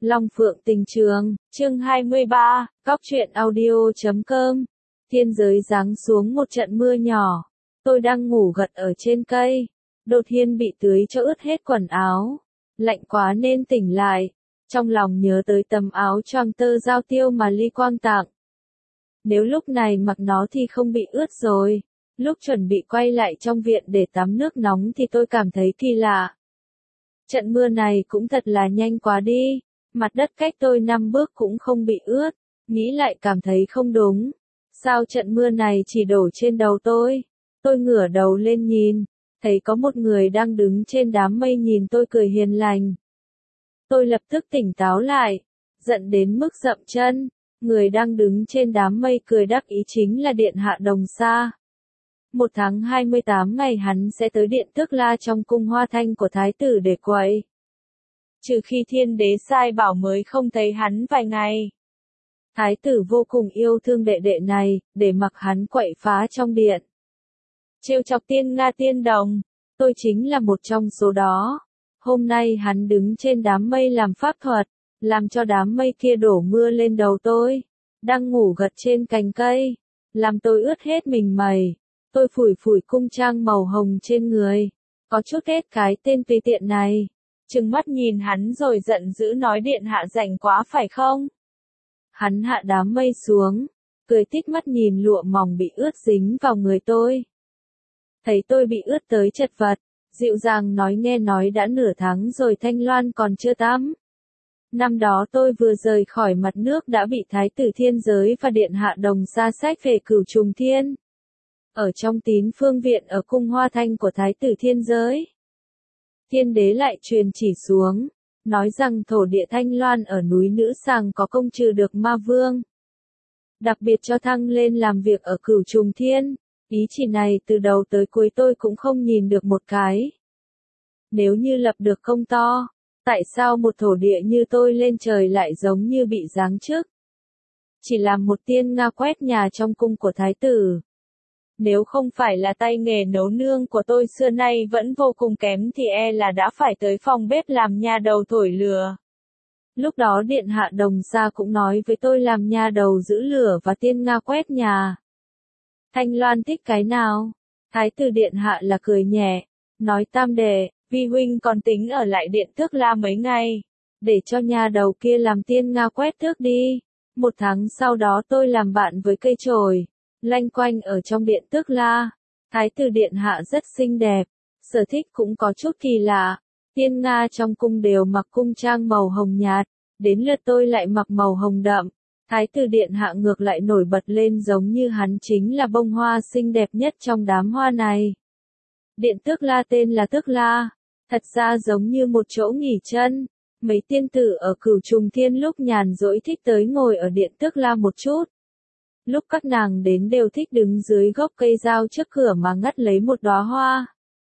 Long Phượng Tình Trường, chương 23, Cóc truyện audio.com. Thiên giới giáng xuống một trận mưa nhỏ. Tôi đang ngủ gật ở trên cây. Đột nhiên bị tưới cho ướt hết quần áo. Lạnh quá nên tỉnh lại. Trong lòng nhớ tới tấm áo choàng tơ giao tiêu mà Ly Quang tặng. Nếu lúc này mặc nó thì không bị ướt rồi. Lúc chuẩn bị quay lại trong viện để tắm nước nóng thì tôi cảm thấy kỳ lạ. Trận mưa này cũng thật là nhanh quá đi. Mặt đất cách tôi 5 bước cũng không bị ướt. Nghĩ lại cảm thấy không đúng. Sao trận mưa này chỉ đổ trên đầu tôi? Tôi ngửa đầu lên nhìn. Thấy có một người đang đứng trên đám mây nhìn tôi cười hiền lành. Tôi lập tức tỉnh táo lại. Giận đến mức dậm chân. Người đang đứng trên đám mây cười đắc ý chính là Điện Hạ Đồng Sa. 1 tháng 28 ngày hắn sẽ tới Điện Tước La trong cung Hoa Thanh của Thái tử để quậy. Trừ khi Thiên Đế sai bảo mới không thấy hắn vài ngày. Thái tử vô cùng yêu thương đệ đệ này, để mặc hắn quậy phá trong điện. Trêu chọc Tiên Nga Tiên Đồng, tôi chính là một trong số đó. Hôm nay hắn đứng trên đám mây làm pháp thuật, làm cho đám mây kia đổ mưa lên đầu tôi. Đang ngủ gật trên cành cây, làm tôi ướt hết mình mày. Tôi phủi phủi cung trang màu hồng trên người, có chút ghét cái tên tùy tiện này. Trừng mắt nhìn hắn rồi giận dữ nói Điện Hạ rảnh quá phải không? Hắn hạ đám mây xuống, cười tít mắt nhìn lụa mỏng bị ướt dính vào người tôi. Thấy tôi bị ướt tới chật vật, dịu dàng nói nghe nói đã nửa tháng rồi Thanh Loan còn chưa tắm. Năm đó tôi vừa rời khỏi mặt nước đã bị Thái tử Thiên Giới và Điện Hạ Đồng Sa sách về Cửu Trùng Thiên. Ở trong Tín Phương Viện ở cung Hoa Thanh của Thái tử Thiên Giới. Thiên Đế lại truyền chỉ xuống, nói rằng thổ địa Thanh Loan ở núi Nữ Sàng có công trừ được ma vương. Đặc biệt cho thăng lên làm việc ở Cửu Trùng Thiên, ý chỉ này từ đầu tới cuối tôi cũng không nhìn được một cái. Nếu như lập được công to, tại sao một thổ địa như tôi lên trời lại giống như bị giáng chức? Chỉ làm một tiên Nga quét nhà trong cung của Thái tử. Nếu không phải là tay nghề nấu nương của tôi xưa nay vẫn vô cùng kém thì e là đã phải tới phòng bếp làm nha đầu thổi lửa. Lúc đó Điện Hạ Đồng Sa cũng nói với tôi làm nha đầu giữ lửa và tiên Nga quét nhà. Thanh Loan thích cái nào? Thái tử Điện Hạ là cười nhẹ, nói tam đệ, vi huynh còn tính ở lại Điện Tước La mấy ngày, để cho nha đầu kia làm tiên Nga quét thước đi. 1 tháng sau đó tôi làm bạn với cây chổi, lanh quanh ở trong Điện Tước La. Thái tử Điện Hạ rất xinh đẹp, sở thích cũng có chút kỳ lạ. Tiên Nga trong cung đều mặc cung trang màu hồng nhạt, đến lượt tôi lại mặc màu hồng đậm. Thái tử Điện Hạ ngược lại nổi bật lên giống như hắn chính là bông hoa xinh đẹp nhất trong đám hoa này. Điện Tước La tên là Tước La, thật ra giống như một chỗ nghỉ chân. Mấy tiên tử ở Cửu Trùng Thiên lúc nhàn rỗi thích tới ngồi ở Điện Tước La một chút. Lúc các nàng đến đều thích đứng dưới gốc cây dao trước cửa mà ngắt lấy một đóa hoa.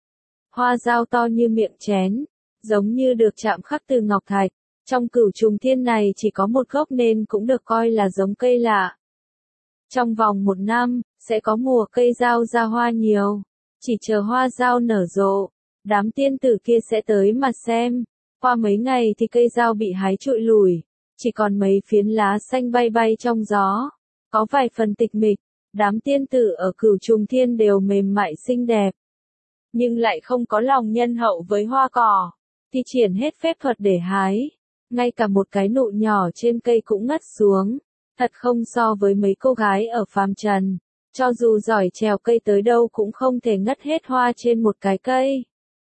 Hoa dao to như miệng chén, giống như được chạm khắc từ ngọc thạch. Trong Cửu Trùng Thiên này chỉ có một gốc nên cũng được coi là giống cây lạ. Trong vòng 1 năm, sẽ có mùa cây dao ra hoa nhiều. Chỉ chờ hoa dao nở rộ, đám tiên tử kia sẽ tới mà xem. Qua mấy ngày thì cây dao bị hái trụi lủi, chỉ còn mấy phiến lá xanh bay bay trong gió. Có vài phần tịch mịch, đám tiên tử ở Cửu Trùng Thiên đều mềm mại xinh đẹp. Nhưng lại không có lòng nhân hậu với hoa cỏ, thì triển hết phép thuật để hái. Ngay cả một cái nụ nhỏ trên cây cũng ngất xuống, thật không so với mấy cô gái ở phàm trần. Cho dù giỏi trèo cây tới đâu cũng không thể ngất hết hoa trên một cái cây.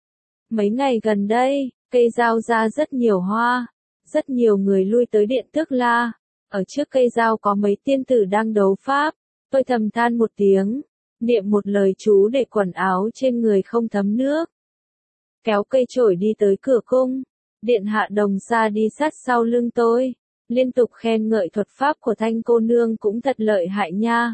Mấy ngày gần đây, cây dao ra rất nhiều hoa, rất nhiều người lui tới Điện Tước La. Ở trước cây dao có mấy tiên tử đang đấu pháp, tôi thầm than một tiếng, niệm một lời chú để quần áo trên người không thấm nước. Kéo cây chổi đi tới cửa cung, Điện Hạ Đồng Sa đi sát sau lưng tôi, liên tục khen ngợi thuật pháp của Thanh cô nương cũng thật lợi hại nha.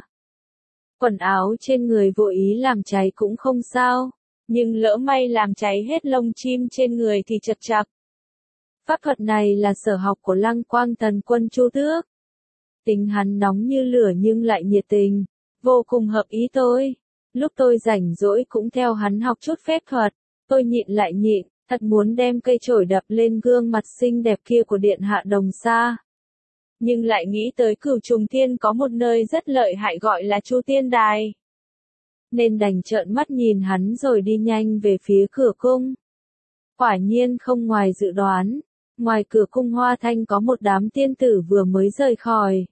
Quần áo trên người vô ý làm cháy cũng không sao, nhưng lỡ may làm cháy hết lông chim trên người thì chật chặt. Pháp thuật này là sở học của Lăng Quang Thần Quân Chu Tước. Tính hắn nóng như lửa nhưng lại nhiệt tình, vô cùng hợp ý tôi. Lúc tôi rảnh rỗi cũng theo hắn học chút phép thuật, tôi nhịn lại nhịn, Thật muốn đem cây chổi đập lên gương mặt xinh đẹp kia của điện hạ Đồng Sa. Nhưng lại nghĩ tới Cửu Trùng Thiên có một nơi rất lợi hại gọi là Chu Tiên Đài. Nên đành trợn mắt nhìn hắn rồi đi nhanh về phía cửa cung. Quả nhiên không ngoài dự đoán, ngoài cửa cung Hoa Thanh có một đám tiên tử vừa mới rời khỏi.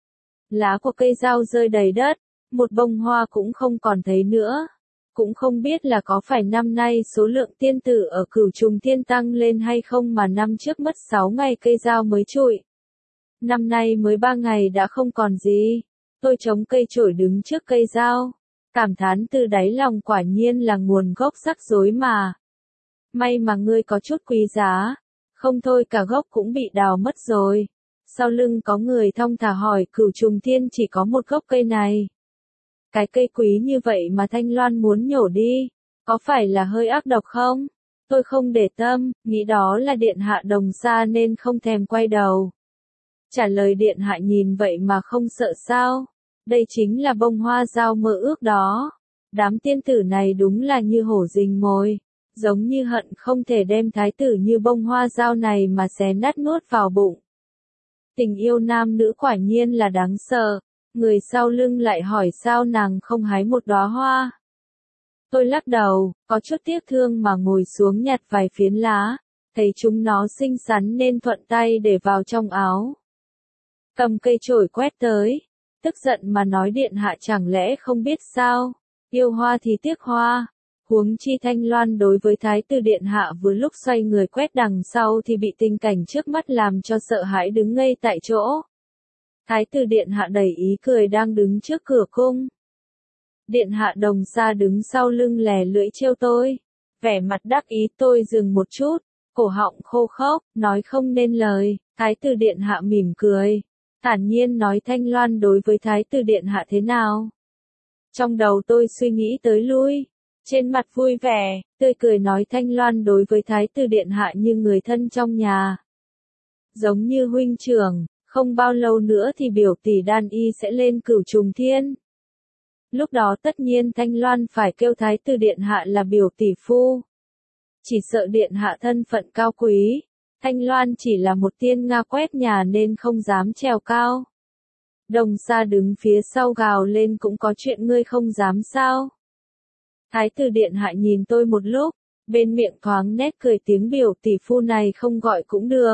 Lá của cây dao rơi đầy đất, một bông hoa cũng không còn thấy nữa. Cũng không biết là có phải năm nay số lượng tiên tử ở Cửu Trùng Thiên tăng lên hay không mà năm trước mất 6 ngày cây dao mới trụi. Năm nay mới 3 ngày đã không còn gì. Tôi chống cây chổi đứng trước cây dao. Cảm thán từ đáy lòng quả nhiên là nguồn gốc rắc rối mà. May mà ngươi có chút quý giá. Không thôi cả gốc cũng bị đào mất rồi. Sau lưng có người thong thả hỏi Cửu Trùng Thiên chỉ có một gốc cây này. Cái cây quý như vậy mà Thanh Loan muốn nhổ đi. Có phải là hơi ác độc không? Tôi không để tâm, nghĩ đó là điện hạ Đồng Sa nên không thèm quay đầu. Trả lời điện hạ nhìn vậy mà không sợ sao? Đây chính là bông hoa dao mơ ước đó. Đám tiên tử này đúng là như hổ rình mồi. Giống như hận không thể đem thái tử như bông hoa dao này mà xé nát nuốt vào bụng. Tình yêu nam nữ quả nhiên là đáng sợ. Người sau lưng lại hỏi sao nàng không hái một đóa hoa. Tôi lắc đầu, có chút tiếc thương mà ngồi xuống nhặt vài phiến lá. Thấy chúng nó xinh xắn nên thuận tay để vào trong áo. Cầm cây chổi quét tới. Tức giận mà nói điện hạ chẳng lẽ không biết sao. Yêu hoa thì tiếc hoa. Huống chi Thanh Loan đối với thái tử điện hạ vừa lúc xoay người quét đằng sau thì bị tình cảnh trước mắt làm cho sợ hãi đứng ngây tại chỗ. Thái tử điện hạ đẩy ý cười đang đứng trước cửa cung. Điện hạ Đồng Sa đứng sau lưng lè lưỡi trêu tôi. Vẻ mặt đắc ý tôi dừng một chút, cổ họng khô khốc, nói không nên lời. Thái tử điện hạ mỉm cười. Thản nhiên nói Thanh Loan đối với thái tử điện hạ thế nào. Trong đầu tôi suy nghĩ tới lui. Trên mặt vui vẻ, tươi cười nói Thanh Loan đối với thái tử điện hạ như người thân trong nhà. Giống như huynh trưởng, không bao lâu nữa thì biểu tỷ Đan Y sẽ lên Cửu Trùng Thiên. Lúc đó tất nhiên Thanh Loan phải kêu thái tử điện hạ là biểu tỷ phu. Chỉ sợ điện hạ thân phận cao quý. Thanh Loan chỉ là một tiên Nga quét nhà nên không dám trèo cao. Đồng Sa đứng phía sau gào lên cũng có chuyện ngươi không dám sao. Thái tử điện hạ nhìn tôi một lúc, bên miệng thoáng nét cười tiếng biểu tỷ phu này không gọi cũng được.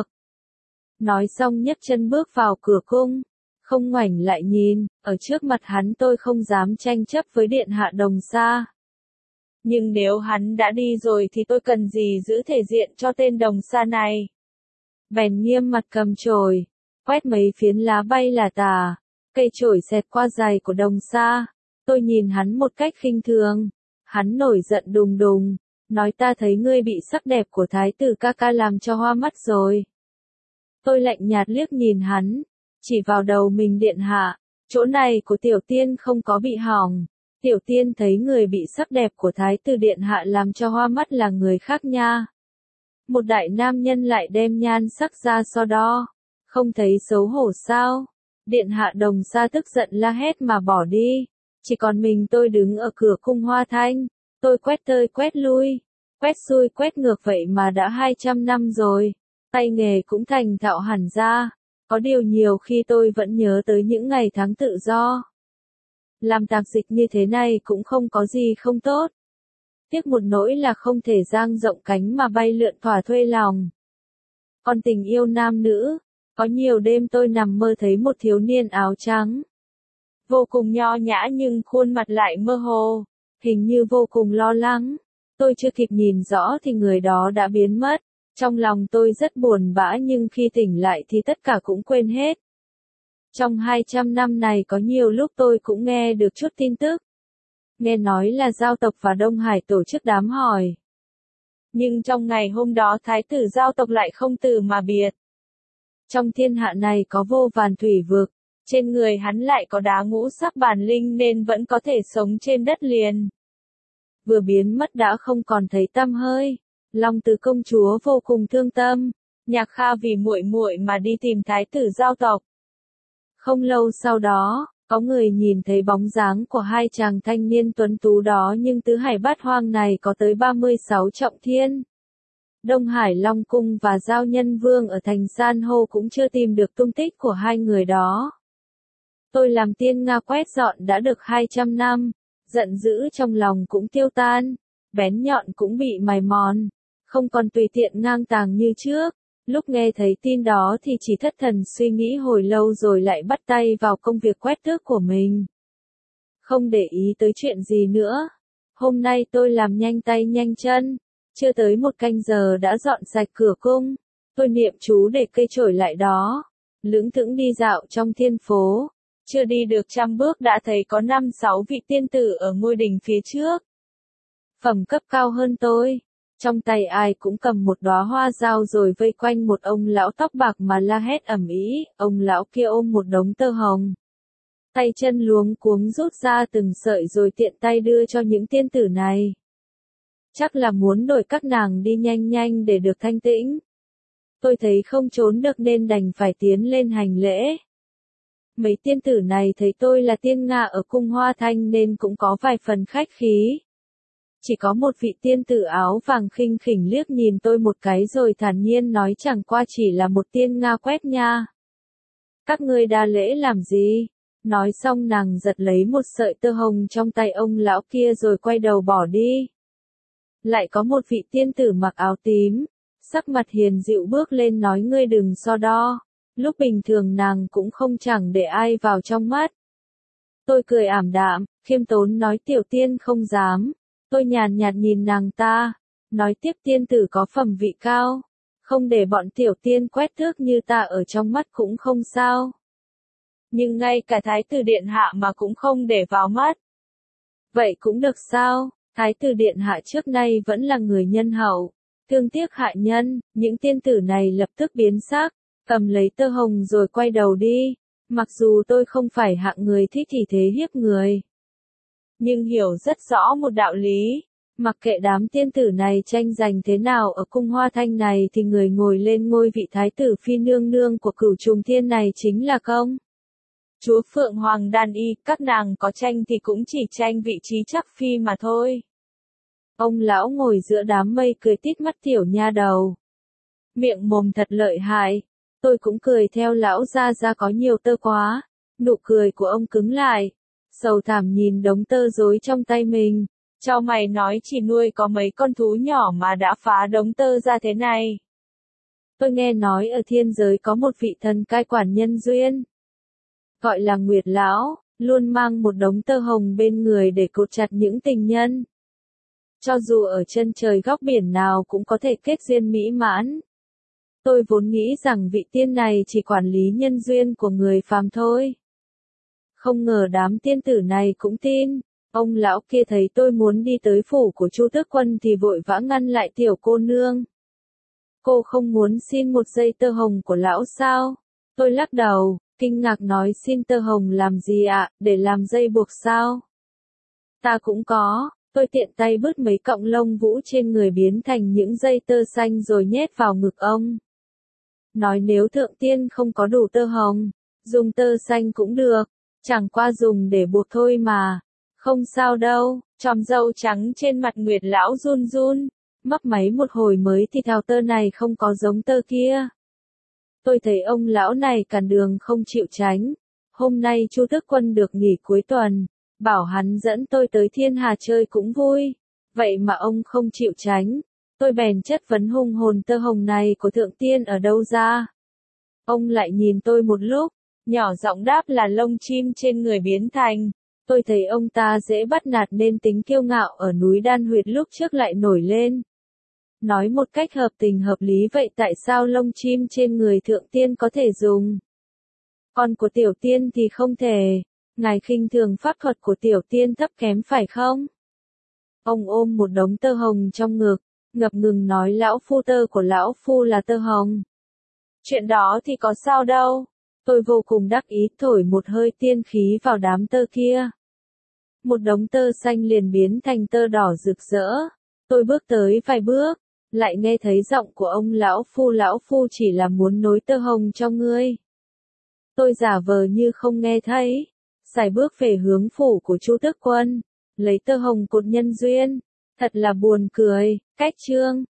Nói xong nhấc chân bước vào cửa cung, không ngoảnh lại nhìn, ở trước mặt hắn tôi không dám tranh chấp với điện hạ Đồng Sa. Nhưng nếu hắn đã đi rồi thì tôi cần gì giữ thể diện cho tên Đồng Sa này. Bèn nghiêm mặt cầm chổi, quét mấy phiến lá bay là tả, cây chổi xẹt qua giày của Đồng Sa. Tôi nhìn hắn một cách khinh thường, hắn nổi giận đùng đùng, nói ta thấy ngươi bị sắc đẹp của thái tử ca ca làm cho hoa mắt rồi. Tôi lạnh nhạt liếc nhìn hắn, chỉ vào đầu mình điện hạ, chỗ này của tiểu tiên không có bị hỏng. Tiểu tiên thấy người bị sắc đẹp của thái tử điện hạ làm cho hoa mắt là người khác nha. Một đại nam nhân lại đem nhan sắc ra so đo, không thấy xấu hổ sao? Điện hạ Đồng Sa tức giận la hét mà bỏ đi, chỉ còn mình tôi đứng ở cửa cung Hoa Thanh, tôi quét tơi quét lui, quét xuôi quét ngược vậy mà đã 200 năm rồi, tay nghề cũng thành thạo hẳn ra, có điều nhiều khi tôi vẫn nhớ tới những ngày tháng tự do. Làm tạp dịch như thế này cũng không có gì không tốt. Tiếc một nỗi là không thể dang rộng cánh mà bay lượn thỏa thuê lòng. Còn tình yêu nam nữ, có nhiều đêm tôi nằm mơ thấy một thiếu niên áo trắng. Vô cùng nho nhã nhưng khuôn mặt lại mơ hồ, hình như vô cùng lo lắng. Tôi chưa kịp nhìn rõ thì người đó đã biến mất. Trong lòng tôi rất buồn bã nhưng khi tỉnh lại thì tất cả cũng quên hết. Trong 200 năm này có nhiều lúc tôi cũng nghe được chút tin tức. Nghe nói là Giao tộc và Đông Hải tổ chức đám hỏi. Nhưng trong ngày hôm đó thái tử Giao tộc lại không từ mà biệt. Trong thiên hạ này có vô vàn thủy vực, trên người hắn lại có đá ngũ sắc bản linh nên vẫn có thể sống trên đất liền. Vừa biến mất đã không còn thấy tăm hơi. Long Tứ công chúa vô cùng thương tâm, Nhạc Kha vì muội muội mà đi tìm thái tử Giao tộc. Không lâu sau đó, có người nhìn thấy bóng dáng của hai chàng thanh niên tuấn tú đó nhưng tứ hải bát hoang này có tới 36 trọng thiên. Đông Hải Long Cung và Giao Nhân Vương ở thành San hô cũng chưa tìm được tung tích của hai người đó. Tôi làm tiên Nga quét dọn đã được 200 năm, giận dữ trong lòng cũng tiêu tan, bén nhọn cũng bị mài mòn, không còn tùy tiện ngang tàng như trước. Lúc nghe thấy tin đó thì chỉ thất thần suy nghĩ hồi lâu rồi lại bắt tay vào công việc quét tước của mình. Không để ý tới chuyện gì nữa. Hôm nay tôi làm nhanh tay nhanh chân, chưa tới 1 canh giờ đã dọn sạch cửa cung. Tôi niệm chú để cây trổi lại đó, lững thững đi dạo trong thiên phố. Chưa đi được 100 bước đã thấy có 5-6 vị tiên tử ở ngôi đình phía trước. Phẩm cấp cao hơn tôi, trong tay ai cũng cầm một đóa hoa dao rồi vây quanh một ông lão tóc bạc mà la hét ầm ĩ. Ông lão kia ôm một đống tơ hồng, tay chân luống cuống rút ra từng sợi rồi tiện tay đưa cho những tiên tử này. Chắc là muốn đổi các nàng đi nhanh nhanh để được thanh tĩnh. Tôi thấy không trốn được nên đành phải tiến lên hành lễ. Mấy tiên tử này thấy tôi là tiên Nga ở cung Hoa Thanh nên cũng có vài phần khách khí. Chỉ có một vị tiên tử áo vàng khinh khỉnh liếc nhìn tôi một cái rồi thản nhiên nói chẳng qua chỉ là một tiên Nga quét nha. Các ngươi đa lễ làm gì? Nói xong nàng giật lấy một sợi tơ hồng trong tay ông lão kia rồi quay đầu bỏ đi. Lại có một vị tiên tử mặc áo tím, sắc mặt hiền dịu bước lên nói ngươi đừng so đo. Lúc bình thường nàng cũng không chẳng để ai vào trong mắt. Tôi cười ảm đạm, khiêm tốn nói tiểu tiên không dám. Tôi nhàn nhạt nhìn nàng ta, nói tiếp tiên tử có phẩm vị cao, không để bọn tiểu tiên quét tước như ta ở trong mắt cũng không sao. Nhưng ngay cả thái tử điện hạ mà cũng không để vào mắt. Vậy cũng được sao, thái tử điện hạ trước nay vẫn là người nhân hậu, thương tiếc hạ nhân. Những tiên tử này lập tức biến sắc, cầm lấy tơ hồng rồi quay đầu đi. Mặc dù tôi không phải hạng người thích thì thế hiếp người, nhưng hiểu rất rõ một đạo lý, mặc kệ đám tiên tử này tranh giành thế nào ở cung Hoa Thanh này thì người ngồi lên ngôi vị thái tử phi nương nương của Cửu Trùng Thiên này chính là công chúa Phượng Hoàng Đan Y. Các nàng có tranh thì cũng chỉ tranh vị trí chắc phi mà thôi. Ông lão ngồi giữa đám mây cười tít mắt tiểu nha đầu, miệng mồm thật lợi hại. Tôi cũng cười theo lão ra có nhiều tơ quá. Nụ cười của ông cứng lại, sầu thảm nhìn đống tơ rối trong tay mình. Cho mày nói chỉ nuôi có mấy con thú nhỏ mà đã phá đống tơ ra thế này. Tôi nghe nói ở thiên giới có một vị thần cai quản nhân duyên, gọi là Nguyệt Lão, luôn mang một đống tơ hồng bên người để cột chặt những tình nhân. Cho dù ở chân trời góc biển nào cũng có thể kết duyên mỹ mãn. Tôi vốn nghĩ rằng vị tiên này chỉ quản lý nhân duyên của người phàm thôi. Không ngờ đám tiên tử này cũng tin. Ông lão kia thấy tôi muốn đi tới phủ của Chu Tước Quân thì vội vã ngăn lại tiểu cô nương. Cô không muốn xin một dây tơ hồng của lão sao? Tôi lắc đầu, kinh ngạc nói xin tơ hồng làm gì ạ, để làm dây buộc sao? Ta cũng có. Tôi tiện tay bứt mấy cọng lông vũ trên người biến thành những dây tơ xanh rồi nhét vào ngực ông. Nói nếu thượng tiên không có đủ tơ hồng, dùng tơ xanh cũng được, chẳng qua dùng để buộc thôi mà. Không sao đâu. Chòm râu trắng trên mặt Nguyệt Lão run run, mấp máy một hồi mới thì thào tơ này không có giống tơ kia. Tôi thấy ông lão này cản đường không chịu tránh. Hôm nay Chu Tước Quân được nghỉ cuối tuần, bảo hắn dẫn tôi tới Thiên Hà chơi cũng vui. Vậy mà ông không chịu tránh. Tôi bèn chất vấn hung hồn tơ hồng này của thượng tiên ở đâu ra. Ông lại nhìn tôi một lúc, nhỏ giọng đáp là lông chim trên người biến thành. Tôi thấy ông ta dễ bắt nạt nên tính kiêu ngạo ở núi Đan Huyệt lúc trước lại nổi lên. Nói một cách hợp tình hợp lý vậy tại sao lông chim trên người thượng tiên có thể dùng, còn của tiểu tiên thì không thể? Ngài khinh thường pháp thuật của tiểu tiên thấp kém phải không? Ông ôm một đống tơ hồng trong ngực, ngập ngừng nói lão phu tơ của lão phu là tơ hồng. Chuyện đó thì có sao đâu. Tôi vô cùng đắc ý thổi một hơi tiên khí vào đám tơ kia. Một đống tơ xanh liền biến thành tơ đỏ rực rỡ. Tôi bước tới vài bước, lại nghe thấy giọng của ông lão phu chỉ là muốn nối tơ hồng cho ngươi. Tôi giả vờ như không nghe thấy, sải bước về hướng phủ của Chu Tước Quân, lấy tơ hồng cột nhân duyên. Thật là buồn cười. Cách chương